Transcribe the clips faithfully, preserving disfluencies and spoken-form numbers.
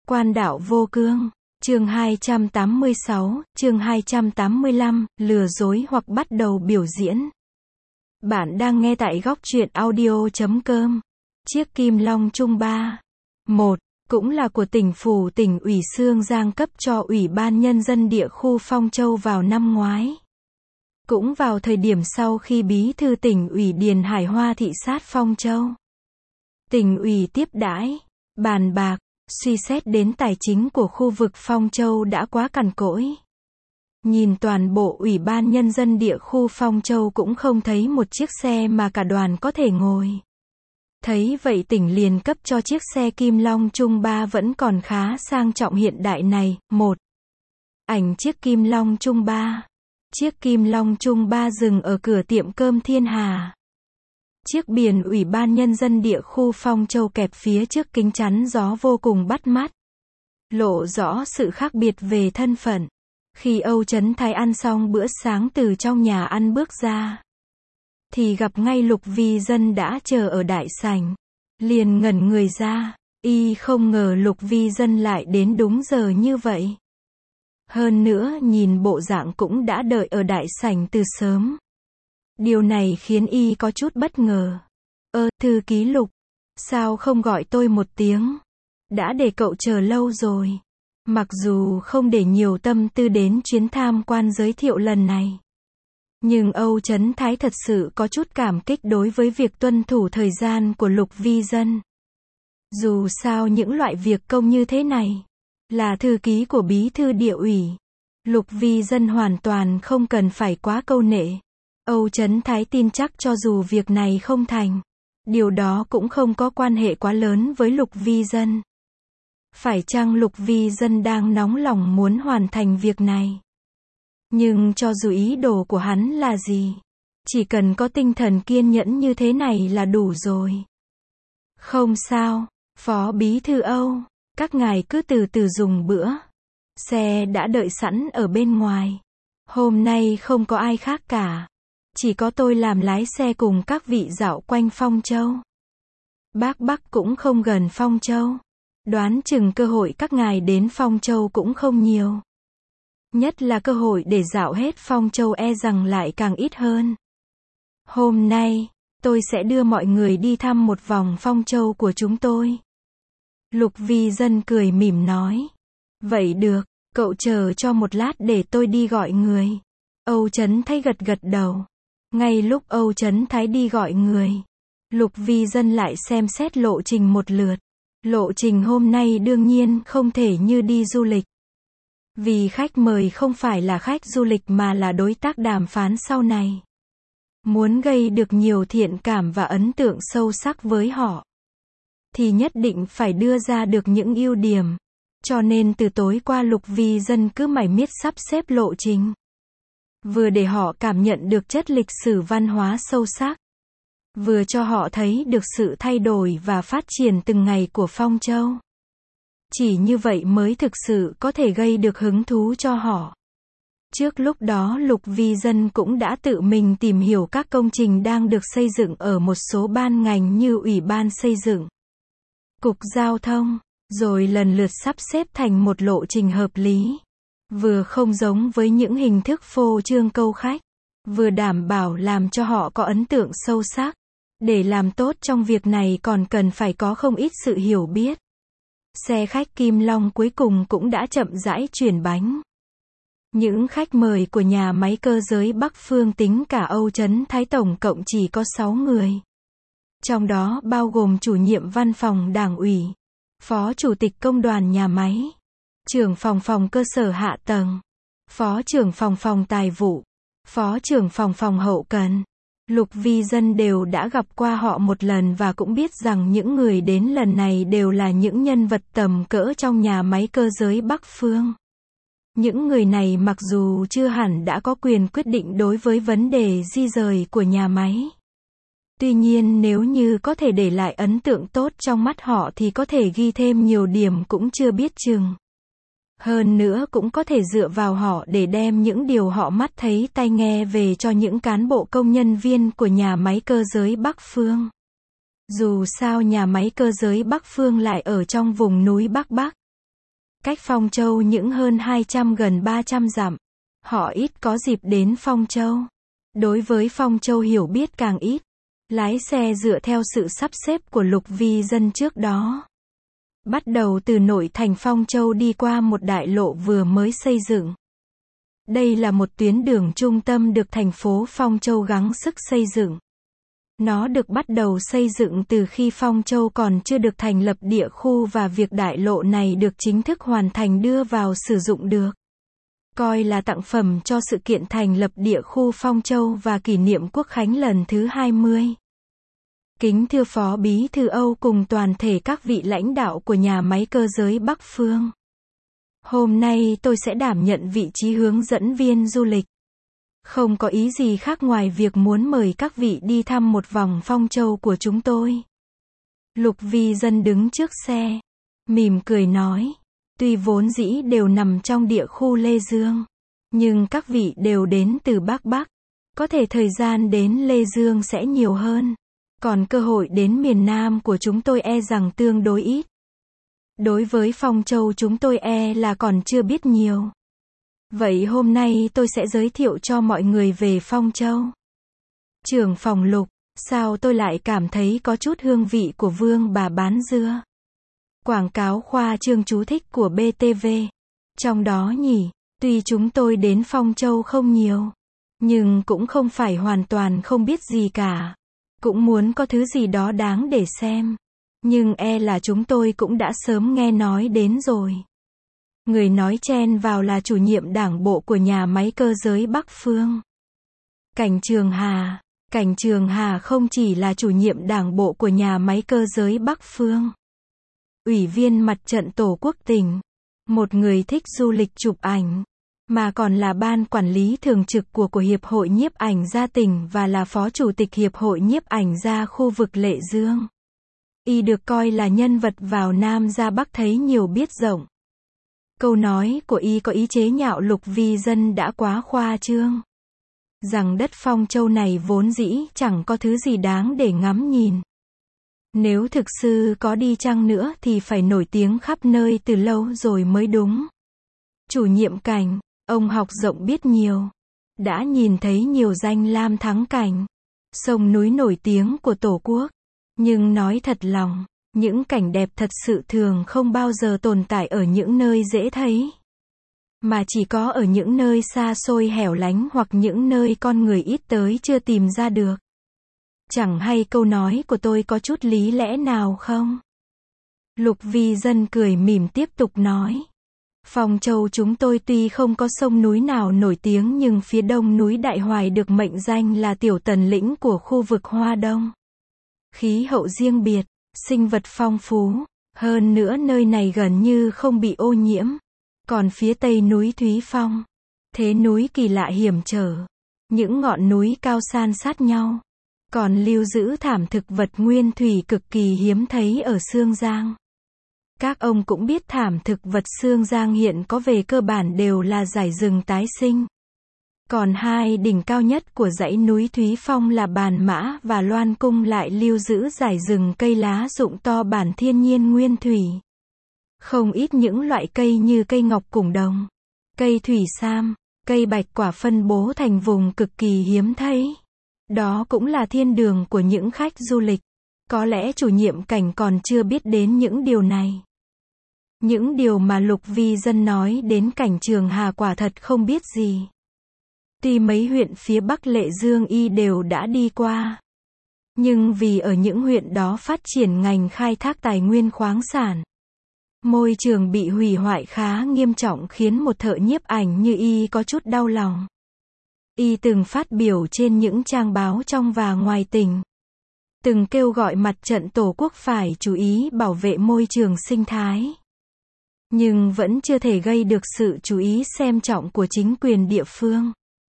Quan đạo vô cương. Chương hai trăm tám mươi sáu, chương hai trăm tám mươi lăm, lừa dối hoặc bắt đầu biểu diễn. Bạn đang nghe tại góc truyện audio chấm com. Chiếc kim long trung ba. một. Cũng là của tỉnh phủ tỉnh ủy Xương Giang cấp cho Ủy ban Nhân dân địa khu Phong Châu vào năm ngoái. Cũng vào thời điểm sau khi Bí thư tỉnh ủy Điền Hải Hoa thị sát Phong Châu. Tỉnh ủy tiếp đãi, bàn bạc, suy xét đến tài chính của khu vực Phong Châu đã quá cằn cỗi. Nhìn toàn bộ Ủy ban Nhân dân địa khu Phong Châu cũng không thấy một chiếc xe mà cả đoàn có thể ngồi. Thấy vậy tỉnh liền cấp cho chiếc xe Kim Long Trung ba vẫn còn khá sang trọng hiện đại này. một. Ảnh chiếc Kim Long Trung ba. Chiếc Kim Long Trung ba dừng ở cửa tiệm cơm Thiên Hà. Chiếc biển Ủy ban Nhân dân địa khu Phong Châu kẹp phía trước kính chắn gió vô cùng bắt mắt. Lộ rõ sự khác biệt về thân phận. Khi Âu Trấn Thái ăn xong bữa sáng từ trong nhà ăn bước ra, thì gặp ngay Lục Vi Dân đã chờ ở đại sảnh. Liền ngẩn người ra, y không ngờ Lục Vi Dân lại đến đúng giờ như vậy. Hơn nữa nhìn bộ dạng cũng đã đợi ở đại sảnh từ sớm. Điều này khiến y có chút bất ngờ. Ơ, thư ký Lục, sao không gọi tôi một tiếng? Đã để cậu chờ lâu rồi. Mặc dù không để nhiều tâm tư đến chuyến tham quan giới thiệu lần này, nhưng Âu Trấn Thái thật sự có chút cảm kích đối với việc tuân thủ thời gian của Lục Vi Dân. Dù sao những loại việc công như thế này, là thư ký của Bí thư địa ủy, Lục Vi Dân hoàn toàn không cần phải quá câu nệ. Âu Trấn Thái tin chắc cho dù việc này không thành, điều đó cũng không có quan hệ quá lớn với Lục Vi Dân. Phải chăng Lục Vi Dân đang nóng lòng muốn hoàn thành việc này? Nhưng cho dù ý đồ của hắn là gì, chỉ cần có tinh thần kiên nhẫn như thế này là đủ rồi. Không sao, Phó Bí thư Âu, các ngài cứ từ từ dùng bữa. Xe đã đợi sẵn ở bên ngoài. Hôm nay không có ai khác cả. Chỉ có tôi làm lái xe cùng các vị dạo quanh Phong Châu. Bác Bắc cũng không gần Phong Châu. Đoán chừng cơ hội các ngài đến Phong Châu cũng không nhiều. Nhất là cơ hội để dạo hết Phong Châu e rằng lại càng ít hơn. Hôm nay, tôi sẽ đưa mọi người đi thăm một vòng Phong Châu của chúng tôi. Lục Vi Dân cười mỉm nói. Vậy được, cậu chờ cho một lát để tôi đi gọi người. Âu Trấn Thái gật gật đầu. Ngay lúc Âu Trấn Thái đi gọi người, Lục Vi Dân lại xem xét lộ trình một lượt. Lộ trình hôm nay đương nhiên không thể như đi du lịch. Vì khách mời không phải là khách du lịch mà là đối tác đàm phán sau này. Muốn gây được nhiều thiện cảm và ấn tượng sâu sắc với họ, thì nhất định phải đưa ra được những ưu điểm. Cho nên từ tối qua Lục Vi Dân cứ mải miết sắp xếp lộ trình. Vừa để họ cảm nhận được chất lịch sử văn hóa sâu sắc, vừa cho họ thấy được sự thay đổi và phát triển từng ngày của Phong Châu. Chỉ như vậy mới thực sự có thể gây được hứng thú cho họ. Trước lúc đó Lục Vi Dân cũng đã tự mình tìm hiểu các công trình đang được xây dựng ở một số ban ngành như Ủy ban Xây dựng, Cục Giao thông, rồi lần lượt sắp xếp thành một lộ trình hợp lý. Vừa không giống với những hình thức phô trương câu khách, vừa đảm bảo làm cho họ có ấn tượng sâu sắc. Để làm tốt trong việc này còn cần phải có không ít sự hiểu biết. Xe khách Kim Long cuối cùng cũng đã chậm rãi chuyển bánh. Những khách mời của nhà máy cơ giới Bắc Phương tính cả Âu Trấn Thái tổng cộng chỉ có sáu người. Trong đó bao gồm chủ nhiệm văn phòng đảng ủy, phó chủ tịch công đoàn nhà máy, trưởng phòng phòng cơ sở hạ tầng, phó trưởng phòng phòng tài vụ, phó trưởng phòng phòng hậu cần. Lục Vi Dân đều đã gặp qua họ một lần và cũng biết rằng những người đến lần này đều là những nhân vật tầm cỡ trong nhà máy cơ giới Bắc Phương. Những người này mặc dù chưa hẳn đã có quyền quyết định đối với vấn đề di rời của nhà máy. Tuy nhiên nếu như có thể để lại ấn tượng tốt trong mắt họ thì có thể ghi thêm nhiều điểm cũng chưa biết chừng. Hơn nữa cũng có thể dựa vào họ để đem những điều họ mắt thấy tai nghe về cho những cán bộ công nhân viên của nhà máy cơ giới Bắc Phương. Dù sao nhà máy cơ giới Bắc Phương lại ở trong vùng núi Bắc Bắc. Cách Phong Châu những hơn hai trăm gần ba trăm dặm. Họ ít có dịp đến Phong Châu. Đối với Phong Châu hiểu biết càng ít. Lái xe dựa theo sự sắp xếp của Lục Vi Dân trước đó. Bắt đầu từ nội thành Phong Châu đi qua một đại lộ vừa mới xây dựng. Đây là một tuyến đường trung tâm được thành phố Phong Châu gắng sức xây dựng. Nó được bắt đầu xây dựng từ khi Phong Châu còn chưa được thành lập địa khu và việc đại lộ này được chính thức hoàn thành đưa vào sử dụng được. Coi là tặng phẩm cho sự kiện thành lập địa khu Phong Châu và kỷ niệm Quốc khánh lần thứ hai mươi. Kính thưa Phó Bí thư Âu cùng toàn thể các vị lãnh đạo của nhà máy cơ giới Bắc Phương. Hôm nay tôi sẽ đảm nhận vị trí hướng dẫn viên du lịch. Không có ý gì khác ngoài việc muốn mời các vị đi thăm một vòng Phong Châu của chúng tôi. Lục Vi Dân đứng trước xe, mỉm cười nói, tuy vốn dĩ đều nằm trong địa khu Lê Dương, nhưng các vị đều đến từ Bắc Bắc, có thể thời gian đến Lê Dương sẽ nhiều hơn, còn cơ hội đến miền Nam của chúng tôi e rằng tương đối ít. Đối với Phong Châu chúng tôi e là còn chưa biết nhiều. Vậy hôm nay tôi sẽ giới thiệu cho mọi người về Phong Châu. Trưởng phòng Lục, sao tôi lại cảm thấy có chút hương vị của Vương bà bán dưa? Quảng cáo khoa trương chú thích của bê tê vê. Trong đó nhỉ, tuy chúng tôi đến Phong Châu không nhiều, nhưng cũng không phải hoàn toàn không biết gì cả. Cũng muốn có thứ gì đó đáng để xem. Nhưng e là chúng tôi cũng đã sớm nghe nói đến rồi. Người nói chen vào là chủ nhiệm đảng bộ của nhà máy cơ giới Bắc Phương. Cảnh Trường Hà. Cảnh Trường Hà không chỉ là chủ nhiệm đảng bộ của nhà máy cơ giới Bắc Phương. Ủy viên mặt trận Tổ quốc tỉnh. Một người thích du lịch chụp ảnh. Mà còn là ban quản lý thường trực của của Hiệp hội Nhiếp ảnh gia tỉnh và là phó chủ tịch Hiệp hội Nhiếp ảnh gia khu vực Lệ Dương. Y được coi là nhân vật vào Nam ra Bắc thấy nhiều biết rộng. Câu nói của y có ý chế nhạo Lục Vi Dân đã quá khoa trương. Rằng đất Phong Châu này vốn dĩ chẳng có thứ gì đáng để ngắm nhìn. Nếu thực sự có đi chăng nữa thì phải nổi tiếng khắp nơi từ lâu rồi mới đúng. Chủ nhiệm Cảnh, ông học rộng biết nhiều. Đã nhìn thấy nhiều danh lam thắng cảnh. Sông núi nổi tiếng của Tổ quốc. Nhưng nói thật lòng, những cảnh đẹp thật sự thường không bao giờ tồn tại ở những nơi dễ thấy. Mà chỉ có ở những nơi xa xôi hẻo lánh hoặc những nơi con người ít tới chưa tìm ra được. Chẳng hay câu nói của tôi có chút lý lẽ nào không? Lục Vi Dân cười mỉm tiếp tục nói. Phong Châu chúng tôi tuy không có sông núi nào nổi tiếng nhưng phía đông núi Đại Hoài được mệnh danh là tiểu tần lĩnh của khu vực Hoa Đông. Khí hậu riêng biệt, sinh vật phong phú, hơn nữa nơi này gần như không bị ô nhiễm. Còn phía tây núi Thúy Phong, thế núi kỳ lạ hiểm trở, những ngọn núi cao san sát nhau, còn lưu giữ thảm thực vật nguyên thủy cực kỳ hiếm thấy ở Sương Giang. Các ông cũng biết thảm thực vật Sương Giang hiện có về cơ bản đều là dải rừng tái sinh. Còn hai đỉnh cao nhất của dãy núi Thúy Phong là Bàn Mã và Loan Cung lại lưu giữ dải rừng cây lá rụng to bản thiên nhiên nguyên thủy. Không ít những loại cây như cây ngọc củng đồng, cây thủy sam, cây bạch quả phân bố thành vùng cực kỳ hiếm thấy. Đó cũng là thiên đường của những khách du lịch. Có lẽ chủ nhiệm Cảnh còn chưa biết đến những điều này. Những điều mà Lục Vi Dân nói đến Cảnh Trường Hà quả thật không biết gì. Tuy mấy huyện phía Bắc Lệ Dương y đều đã đi qua. Nhưng vì ở những huyện đó phát triển ngành khai thác tài nguyên khoáng sản. Môi trường bị hủy hoại khá nghiêm trọng khiến một thợ nhiếp ảnh như y có chút đau lòng. Y từng phát biểu trên những trang báo trong và ngoài tỉnh. Từng kêu gọi mặt trận Tổ quốc phải chú ý bảo vệ môi trường sinh thái. Nhưng vẫn chưa thể gây được sự chú ý xem trọng của chính quyền địa phương.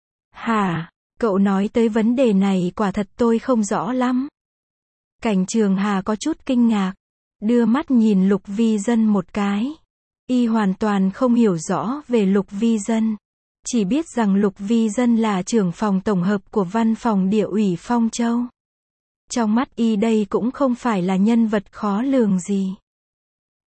Hả, cậu nói tới vấn đề này quả thật tôi không rõ lắm. Cảnh Trường Hà có chút kinh ngạc, đưa mắt nhìn Lục Vi Dân một cái. Y hoàn toàn không hiểu rõ về Lục Vi Dân. Chỉ biết rằng Lục Vi Dân là trưởng phòng tổng hợp của văn phòng địa ủy Phong Châu. Trong mắt y đây cũng không phải là nhân vật khó lường gì.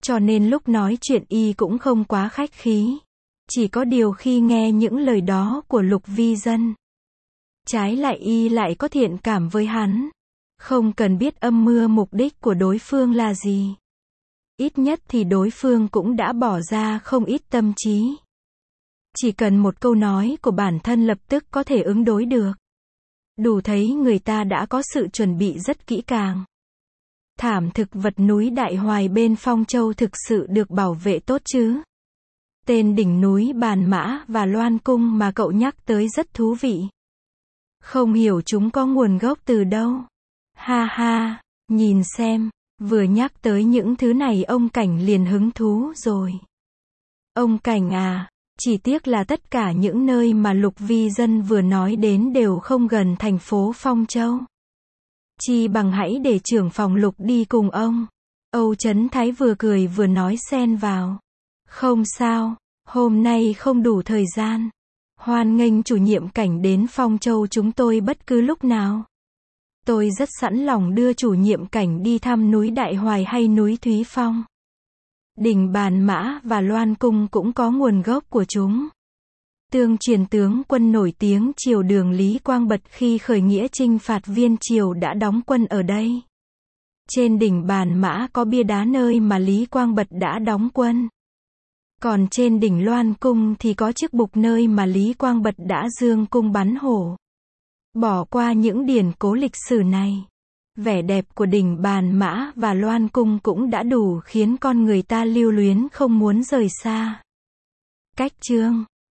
cho nên lúc nói chuyện y cũng không quá khách khí. Chỉ có điều khi nghe những lời đó của Lục Vi Dân, trái lại y lại có thiện cảm với hắn. Không cần biết âm mưu mục đích của đối phương là gì. Ít nhất thì đối phương cũng đã bỏ ra không ít tâm trí. Chỉ cần một câu nói của bản thân lập tức có thể ứng đối được. Đủ thấy người ta đã có sự chuẩn bị rất kỹ càng. Thảm thực vật núi Đại Hoài bên Phong Châu thực sự được bảo vệ tốt chứ? Tên đỉnh núi Bàn Mã và Loan Cung mà cậu nhắc tới rất thú vị. Không hiểu chúng có nguồn gốc từ đâu. Ha ha, nhìn xem, vừa nhắc tới những thứ này ông Cảnh liền hứng thú rồi. Ông Cảnh à, chỉ tiếc là tất cả những nơi mà Lục Vi Dân vừa nói đến đều không gần thành phố Phong Châu. Chi bằng hãy để trưởng phòng Lục đi cùng ông. Âu Chấn Thái vừa cười vừa nói xen vào. Không sao, hôm nay không đủ thời gian. Hoan nghênh chủ nhiệm Cảnh đến Phong Châu chúng tôi bất cứ lúc nào. Tôi rất sẵn lòng đưa chủ nhiệm Cảnh đi thăm núi Đại Hoài hay núi Thúy Phong. Đỉnh Bàn Mã và Loan Cung cũng có nguồn gốc của chúng. Tương truyền tướng quân nổi tiếng triều Đường Lý Quang Bật khi khởi nghĩa chinh phạt Viên triều đã đóng quân ở đây. Trên đỉnh Bàn Mã có bia đá nơi mà Lý Quang Bật đã đóng quân. Còn trên đỉnh Loan Cung thì có chiếc bục nơi mà Lý Quang Bật đã dương cung bắn hổ. Bỏ qua những điển cố lịch sử này, vẻ đẹp của đỉnh Bàn Mã và Loan Cung cũng đã đủ khiến con người ta lưu luyến không muốn rời xa. Cách chương